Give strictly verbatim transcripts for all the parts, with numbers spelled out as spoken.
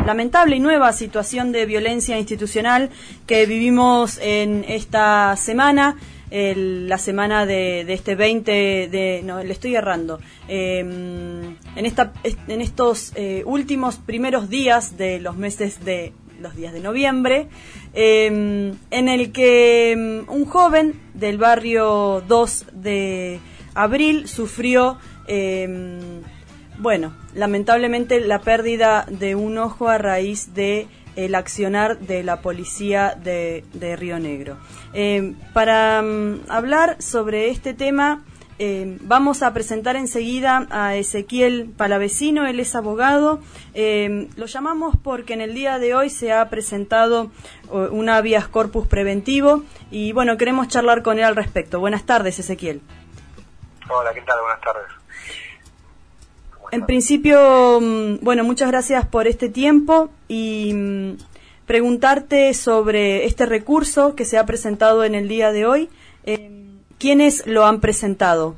lamentable y nueva situación de violencia institucional que vivimos en esta semana, el, la semana de, de este veinte de... no, le estoy errando. Eh, en, esta, en estos eh, últimos primeros días de los meses de... los días de noviembre, eh, en el que um, un joven del barrio dos de abril sufrió, eh, bueno, lamentablemente la pérdida de un ojo a raíz de el accionar de la policía de, de Río Negro. Eh, para um, hablar sobre este tema, Eh, vamos a presentar enseguida a Ezequiel Palavecino. Él es abogado. Eh, lo llamamos porque en el día de hoy se ha presentado uh, un habeas corpus preventivo y bueno, queremos charlar con él al respecto. Buenas tardes, Ezequiel. Hola, ¿qué tal? Buenas tardes. En principio, bueno, muchas gracias por este tiempo y um, preguntarte sobre este recurso que se ha presentado en el día de hoy. Eh, ¿Quiénes lo han presentado?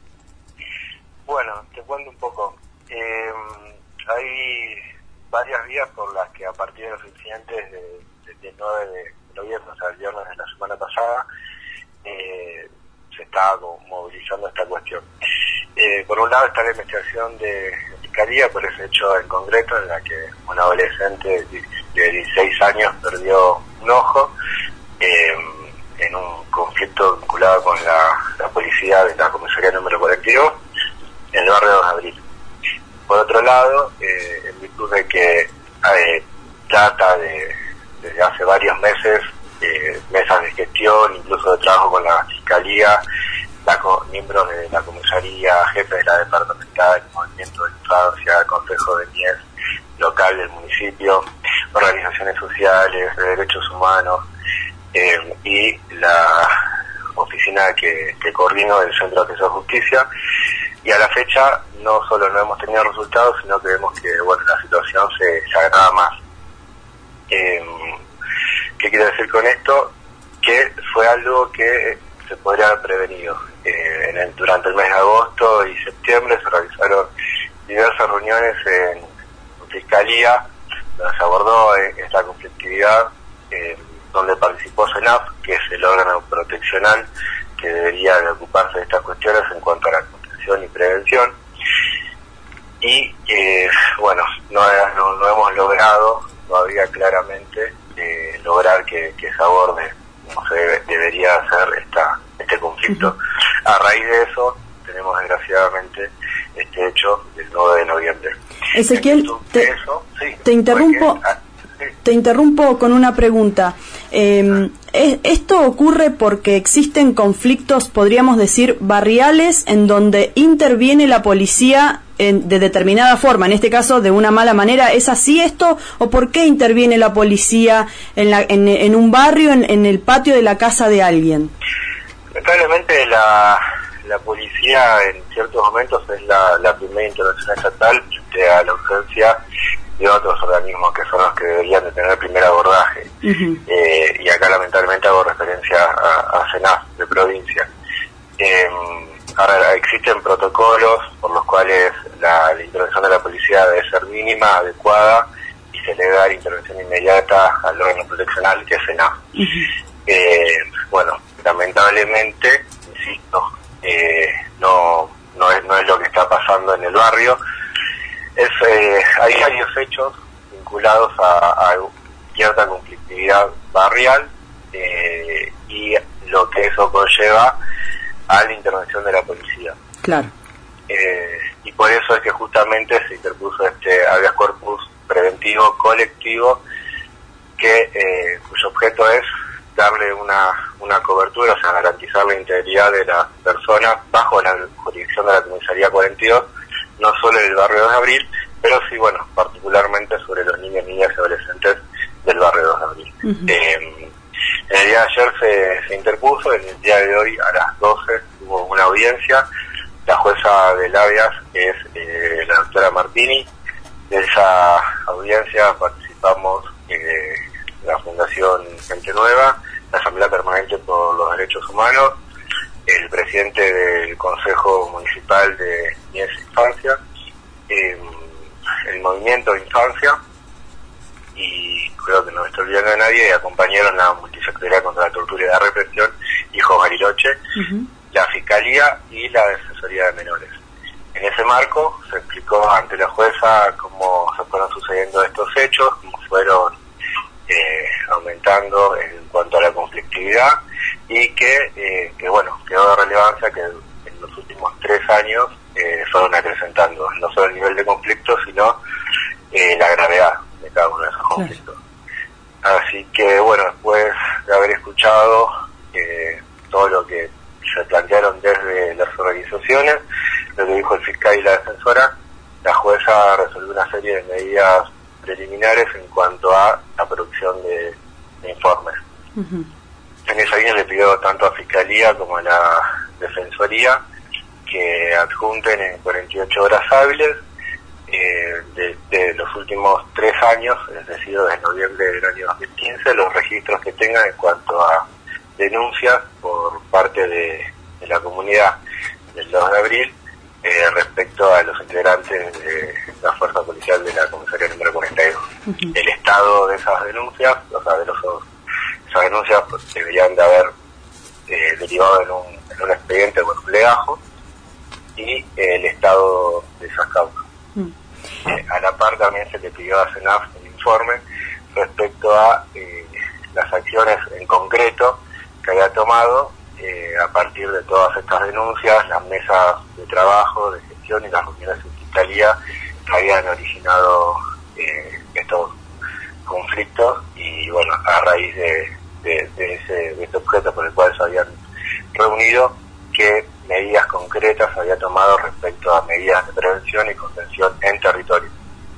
Bueno, te cuento un poco. Eh, hay varias vías por las que a partir de los incidentes de, de, del nueve de noviembre, o sea, el viernes de la semana pasada, eh, se está movilizando esta cuestión. Eh, por un lado está la investigación de Fiscalía por ese hecho en concreto, en la que un adolescente de dieciséis años perdió un ojo, eh, en un conflicto vinculado con la, la policía de la comisaría número cuarenta y dos en el barrio dos de abril. Por otro lado, eh, en virtud de que eh, trata de, desde hace varios meses, eh, mesas de gestión, incluso de trabajo con la Fiscalía, la, miembros de la comisaría, jefes de la departamental, el movimiento de infancia, el consejo de niñez local del municipio, organizaciones sociales, de derechos humanos, Eh, y la oficina que, que coordino del Centro de Acceso a Justicia, y a la fecha no solo no hemos tenido resultados, sino que vemos que bueno, la situación se, se agrava más. Eh, ¿Qué quiero decir con esto? Que fue algo que se podría haber prevenido. Eh, en el, durante el mes de agosto y septiembre se realizaron diversas reuniones en, en Fiscalía, donde se abordó eh, esta conflictividad, eh, donde participó CENAF, que es el órgano proteccional que debería de ocuparse de estas cuestiones en cuanto a la contención y prevención. Y, eh, bueno, no, no, no hemos logrado todavía claramente eh, lograr que, que se aborde como se debe, debería hacer esta, este conflicto. Uh-huh. A raíz de eso, tenemos desgraciadamente este hecho del nueve de noviembre. Ezequiel, te, eso, sí, te interrumpo. Porque, Te interrumpo con una pregunta. Eh, ¿Esto ocurre porque existen conflictos, podríamos decir, barriales, en donde interviene la policía en, de determinada forma, en este caso de una mala manera? ¿Es así esto? ¿O por qué interviene la policía en, la, en, en un barrio, en, en el patio de la casa de alguien? Lamentablemente la, la policía en ciertos momentos es la, la primera intervención estatal frente a la urgencia de otros organismos que son los que deberían de tener el primer abordaje. Uh-huh. Eh, y acá lamentablemente hago referencia a, a CENAF de provincia. Eh, ahora existen protocolos por los cuales la, la intervención de la policía debe ser mínima, adecuada, y se le da la intervención inmediata al órgano proteccional que es CENAF. Uh-huh. Eh, bueno, lamentablemente, insisto, eh, no, no es, no es lo que está pasando en el barrio. Es, eh, hay varios hechos vinculados a, a cierta conflictividad barrial eh, y lo que eso conlleva a la intervención de la policía. Claro. Eh, y por eso es que justamente se interpuso este habeas corpus preventivo colectivo que eh, cuyo objeto es darle una, una cobertura, o sea, garantizar la integridad de las personas bajo la jurisdicción de la comisaría cuarenta y dos, no solo en el barrio dos de abril, pero sí, bueno, particularmente sobre los niños, niñas y adolescentes del barrio dos de abril. Uh-huh. Eh, en el día de ayer se, se interpuso, en el día de hoy a las doce hubo una audiencia, la jueza del habeas, que es eh, la doctora Martini. De esa audiencia participamos eh, la Fundación Gente Nueva, la Asamblea Permanente por los Derechos Humanos, el presidente del Consejo Municipal de Niñez e Infancia, eh, el Movimiento de Infancia, y creo que no me estoy olvidando de nadie, acompañaron la Multisectorial contra la Tortura y la Represión, Hijo Bariloche, uh-huh. la Fiscalía y la Defensoría de Menores. En ese marco se explicó ante la jueza cómo se fueron sucediendo estos hechos, cómo fueron eh, aumentando en cuanto a la conflictividad y que, eh, que bueno, quedó de relevancia que en los últimos tres años eh, fueron acrecentando no solo el nivel de conflicto, sino eh, la gravedad de cada uno de esos conflictos. Claro. Así que bueno, después de haber escuchado eh, todo lo que se plantearon desde las organizaciones, lo que dijo el fiscal y la defensora, la jueza resolvió una serie de medidas preliminares en cuanto a la producción de, de informes. Uh-huh. En esa línea le pidió tanto a Fiscalía como a la Defensoría que adjunten en cuarenta y ocho horas hábiles eh, de, de los últimos tres años, es decir, desde noviembre del año dos mil quince, los registros que tengan en cuanto a denuncias por parte de, de la comunidad del dos de abril eh, respecto a los integrantes de la fuerza policial de la comisaría número cuarenta y dos. Uh-huh. El estado de esas denuncias, o sea, de los, esas denuncias pues, deberían de haber eh, derivado en un, en un expediente o en un legajo y eh, el estado de esas causas. Uh-huh. Eh, a la par también se le pidió a CENAF un informe respecto a eh, las acciones en concreto que había tomado eh, a partir de todas estas denuncias, las mesas de trabajo, de gestión y las reuniones en fiscalía que habían originado eh, estos conflictos y bueno, a raíz de, de, de, ese, de este objeto por el cual se habían reunido, qué medidas concretas había tomado respecto a medidas de prevención y contención en territorio.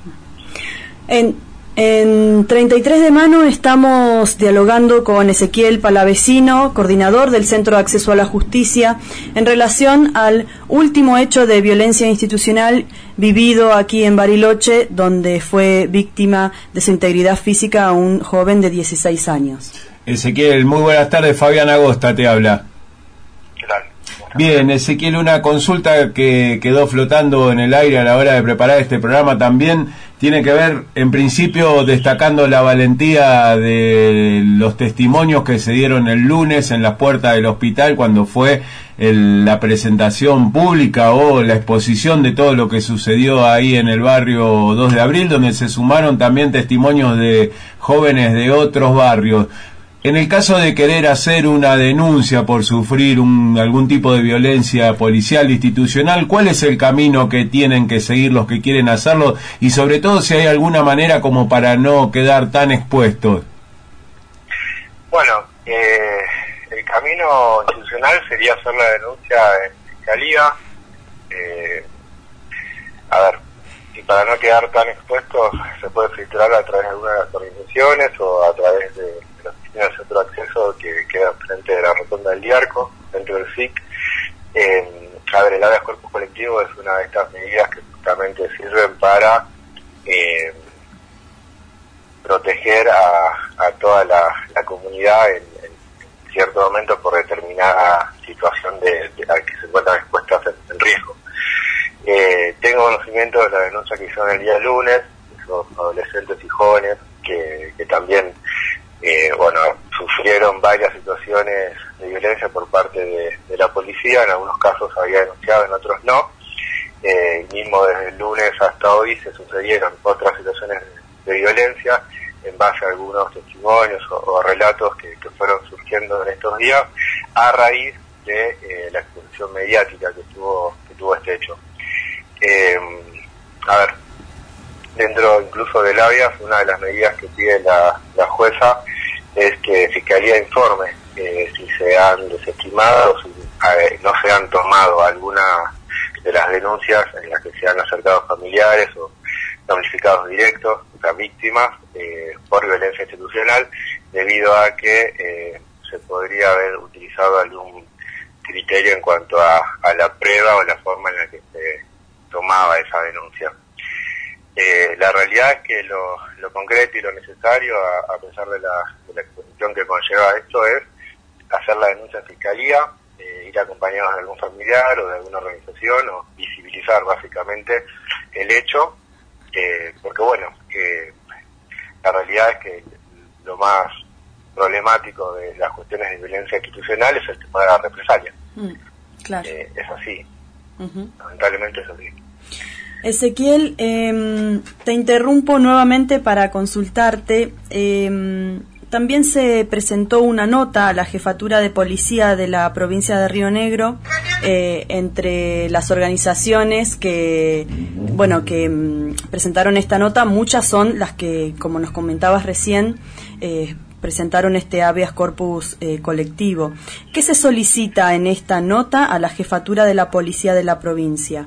En En treinta y tres de mano estamos dialogando con Ezequiel Palavecino, coordinador del Centro de Acceso a la Justicia, en relación al último hecho de violencia institucional vivido aquí en Bariloche, donde fue víctima de su integridad física un joven de dieciséis años. Ezequiel, muy buenas tardes, Fabián Agosta te habla. Bien, Ezequiel, una consulta que quedó flotando en el aire a la hora de preparar este programa también tiene que ver, en principio, destacando la valentía de los testimonios que se dieron el lunes en las puertas del hospital cuando fue el, la presentación pública o la exposición de todo lo que sucedió ahí en el barrio dos de abril, donde se sumaron también testimonios de jóvenes de otros barrios. En el caso de querer hacer una denuncia por sufrir un, algún tipo de violencia policial institucional, ¿cuál es el camino que tienen que seguir los que quieren hacerlo? Y sobre todo si hay alguna manera como para no quedar tan expuestos. Bueno, eh, el camino institucional sería hacer la denuncia en fiscalía. Eh, a ver, y para no quedar tan expuestos se puede filtrar a través de algunas de las organizaciones o a través de en el centro de acceso que queda frente de la rotonda del Diarco, dentro del S I C. Eh, a ver, el habeas corpus colectivo es una de estas medidas que justamente sirven para eh, proteger a, a toda la, la comunidad en, en cierto momento por determinada situación de, de la que se encuentran expuestas en, en riesgo. Eh, tengo conocimiento de la denuncia que hicieron el día lunes, esos adolescentes y jóvenes que, que también Eh, bueno, sufrieron varias situaciones de violencia por parte de, de la policía, en algunos casos había denunciado, en otros no. Eh, mismo desde el lunes hasta hoy se sucedieron otras situaciones de, de violencia en base a algunos testimonios o, o relatos que, que fueron surgiendo en estos días a raíz de eh, la exposición mediática que tuvo, que tuvo este hecho. Eh, a ver, dentro incluso del habeas, una de las medidas que pide la, la jueza es que Fiscalía informe eh, si se han desestimado o si eh, no se han tomado alguna de las denuncias en las que se han acercado familiares o damnificados directos, o sea, víctimas eh, por violencia institucional, debido a que eh, se podría haber utilizado algún criterio en cuanto a, a la prueba o la forma en la que se tomaba esa denuncia. Eh, la realidad es que lo, lo concreto y lo necesario, a, a pesar de la, de la exposición que conlleva esto, es hacer la denuncia en fiscalía, eh, ir acompañados de algún familiar o de alguna organización, o visibilizar básicamente el hecho, eh, porque bueno, eh, la realidad es que lo más problemático de las cuestiones de violencia institucional es el tema de la represalia. Mm, claro. Eh, es así. Uh-huh. Lamentablemente es así. Ezequiel, eh, te interrumpo nuevamente para consultarte. Eh, también se presentó una nota a la Jefatura de Policía de la provincia de Río Negro eh, entre las organizaciones que, bueno, que mm, presentaron esta nota. Muchas son las que, como nos comentabas recién, eh, presentaron este habeas corpus eh, colectivo. ¿Qué se solicita en esta nota a la Jefatura de la Policía de la provincia?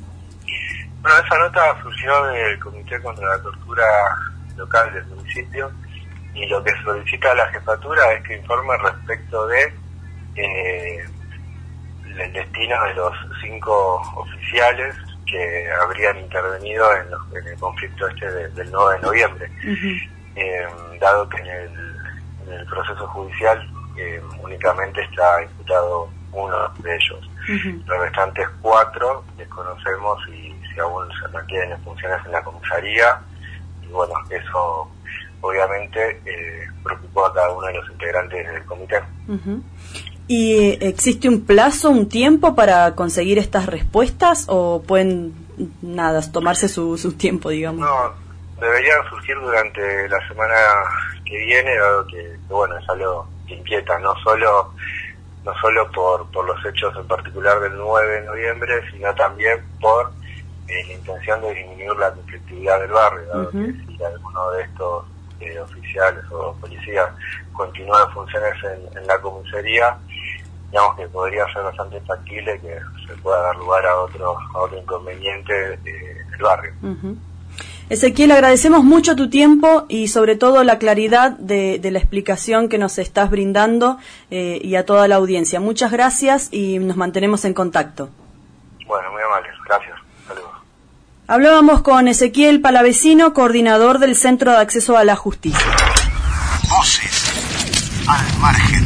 Bueno, esa nota surgió del Comité contra la Tortura local del municipio, y lo que solicita a la jefatura es que informe respecto de eh, el destino de los cinco oficiales que habrían intervenido en, los, en el conflicto este de, del nueve de noviembre. Uh-huh. Eh, dado que en el, en el proceso judicial eh, únicamente está imputado uno de ellos. Uh-huh. Los restantes cuatro desconocemos y si aún se mantienen en funciones en la comisaría, y bueno, eso obviamente eh, preocupó a cada uno de los integrantes del comité. Uh-huh. ¿Y existe un plazo, un tiempo para conseguir estas respuestas o pueden, nada, tomarse su, su tiempo, digamos? No, deberían surgir durante la semana que viene, dado que, que bueno, es algo que inquieta, no solo no solo por, por los hechos en particular del nueve de noviembre, sino también por eh, la intención de disminuir la conflictividad del barrio, dado uh-huh. que si alguno de estos eh, oficiales o policías continúa en funciones en, en la comisaría, digamos que podría ser bastante factible que se pueda dar lugar a otro, a otro inconveniente eh, en el barrio. Uh-huh. Ezequiel, agradecemos mucho tu tiempo y sobre todo la claridad de, de la explicación que nos estás brindando eh, y a toda la audiencia. Muchas gracias y nos mantenemos en contacto. Bueno, muy amables. Gracias. Saludos. Hablábamos con Ezequiel Palavecino, coordinador del Centro de Acceso a la Justicia. Voces al margen.